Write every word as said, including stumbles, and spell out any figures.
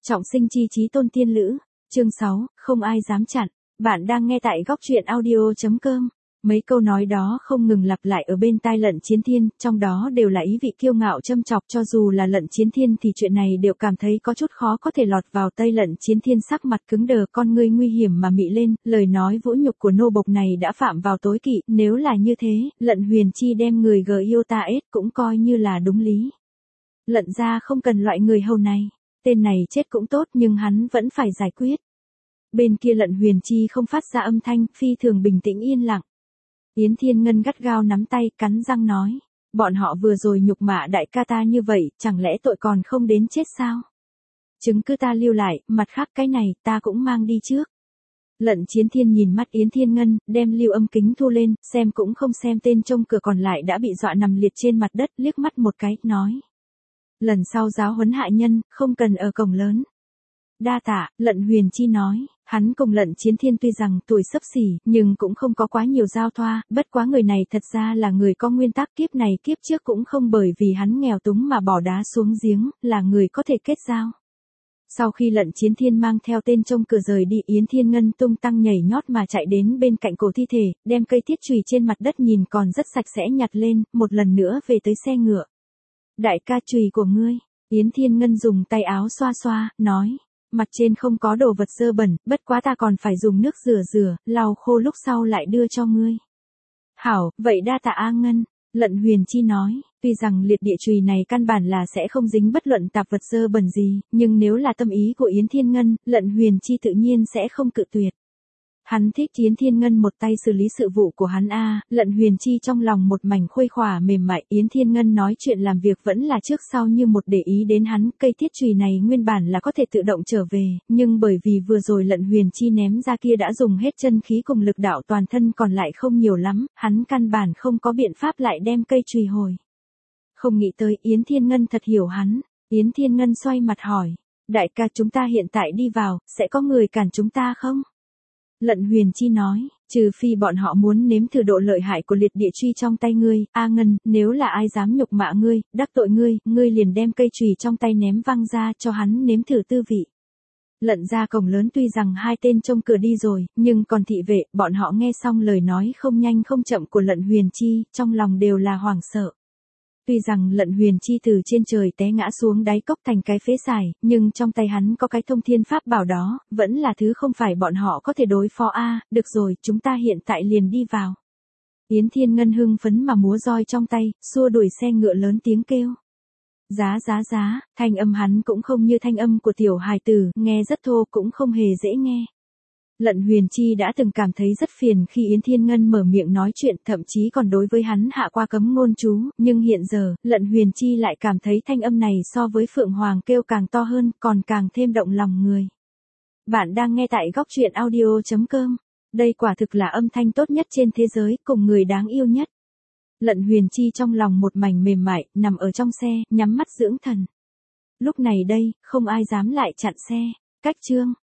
Trọng sinh chi chí tôn tiên lữ, chương sáu, không ai dám chặn. Bạn đang nghe tại góc truyện audio.com. Mấy câu nói đó không ngừng lặp lại ở bên tai Lận Chiến Thiên, trong đó đều là ý vị kiêu ngạo châm chọc, cho dù là Lận Chiến Thiên thì chuyện này đều cảm thấy có chút khó có thể lọt vào tay Lận Chiến Thiên, sắc mặt cứng đờ, con ngươi nguy hiểm mà mị lên, lời nói vũ nhục của nô bộc này đã phạm vào tối kỵ, nếu là như thế, Lận Huyền Chi đem người gờ yêu ta ết cũng coi như là đúng lý. Lận gia không cần loại người hầu này. Tên này chết cũng tốt nhưng hắn vẫn phải giải quyết. Bên kia Lận Huyền Chi không phát ra âm thanh, phi thường bình tĩnh yên lặng. Yến Thiên Ngân gắt gao nắm tay, cắn răng nói. Bọn họ vừa rồi nhục mạ đại ca ta như vậy, chẳng lẽ tội còn không đến chết sao? Chứng cứ ta lưu lại, mặt khác cái này ta cũng mang đi trước. Lận Chiến Thiên nhìn mắt Yến Thiên Ngân, đem lưu âm kính thu lên, xem cũng không xem, tên trông cửa còn lại đã bị dọa nằm liệt trên mặt đất, liếc mắt một cái, nói. Lần sau giáo huấn hạ nhân, không cần ở cổng lớn. Đa tạ, Lận Huyền Chi nói, hắn cùng Lận Chiến Thiên tuy rằng tuổi xấp xỉ, nhưng cũng không có quá nhiều giao thoa, bất quá người này thật ra là người có nguyên tắc, kiếp này kiếp trước cũng không bởi vì hắn nghèo túng mà bỏ đá xuống giếng, là người có thể kết giao. Sau khi Lận Chiến Thiên mang theo tên trông cửa rời đi, Yến Thiên Ngân tung tăng nhảy nhót mà chạy đến bên cạnh cổ thi thể, đem cây thiết chùy trên mặt đất nhìn còn rất sạch sẽ nhặt lên, một lần nữa về tới xe ngựa. Đại ca, chùy của ngươi. Yến Thiên Ngân dùng tay áo xoa xoa, nói. Mặt trên không có đồ vật dơ bẩn, bất quá ta còn phải dùng nước rửa rửa, lau khô lúc sau lại đưa cho ngươi. Hảo, vậy đa tạ A Ngân. Lận Huyền Chi nói, tuy rằng liệt địa chùy này căn bản là sẽ không dính bất luận tạp vật dơ bẩn gì, nhưng nếu là tâm ý của Yến Thiên Ngân, Lận Huyền Chi tự nhiên sẽ không cự tuyệt. Hắn thích Yến Thiên Ngân một tay xử lý sự vụ của hắn a. Lận Huyền Chi trong lòng một mảnh khuây khỏa mềm mại. Yến Thiên Ngân nói chuyện làm việc vẫn là trước sau như một, để ý đến hắn. Cây thiết chùy này nguyên bản là có thể tự động trở về, nhưng bởi vì vừa rồi Lận Huyền Chi ném ra kia đã dùng hết chân khí cùng lực đạo toàn thân còn lại không nhiều lắm, hắn căn bản không có biện pháp lại đem cây chùy hồi. Không nghĩ tới Yến Thiên Ngân thật hiểu hắn. Yến Thiên Ngân xoay mặt hỏi, đại ca, chúng ta hiện tại đi vào, sẽ có người cản chúng ta không? Lận Huyền Chi nói, trừ phi bọn họ muốn nếm thử độ lợi hại của liệt địa truy trong tay ngươi, A Ngân, nếu là ai dám nhục mạ ngươi, đắc tội ngươi, ngươi liền đem cây chùy trong tay ném văng ra cho hắn nếm thử tư vị. Lận ra cổng lớn tuy rằng hai tên trông cửa đi rồi, nhưng còn thị vệ, bọn họ nghe xong lời nói không nhanh không chậm của Lận Huyền Chi, trong lòng đều là hoảng sợ. Tuy rằng Lận Huyền Chi từ trên trời té ngã xuống đáy cốc thành cái phế xài, nhưng trong tay hắn có cái thông thiên pháp bảo đó, vẫn là thứ không phải bọn họ có thể đối phó a. À, được rồi, chúng ta hiện tại liền đi vào. Yến Thiên Ngân hưng phấn mà múa roi trong tay, xua đuổi xe ngựa lớn tiếng kêu. Giá giá giá, thanh âm hắn cũng không như thanh âm của tiểu hài tử, nghe rất thô cũng không hề dễ nghe. Lận Huyền Chi đã từng cảm thấy rất phiền khi Yến Thiên Ngân mở miệng nói chuyện, thậm chí còn đối với hắn hạ qua cấm ngôn chú, nhưng hiện giờ, Lận Huyền Chi lại cảm thấy thanh âm này so với Phượng Hoàng kêu càng to hơn, còn càng thêm động lòng người. Bạn đang nghe tại góc truyện audio.com. Đây quả thực là âm thanh tốt nhất trên thế giới, cùng người đáng yêu nhất. Lận Huyền Chi trong lòng một mảnh mềm mại, nằm ở trong xe, nhắm mắt dưỡng thần. Lúc này đây, không ai dám lại chặn xe. Cách chương.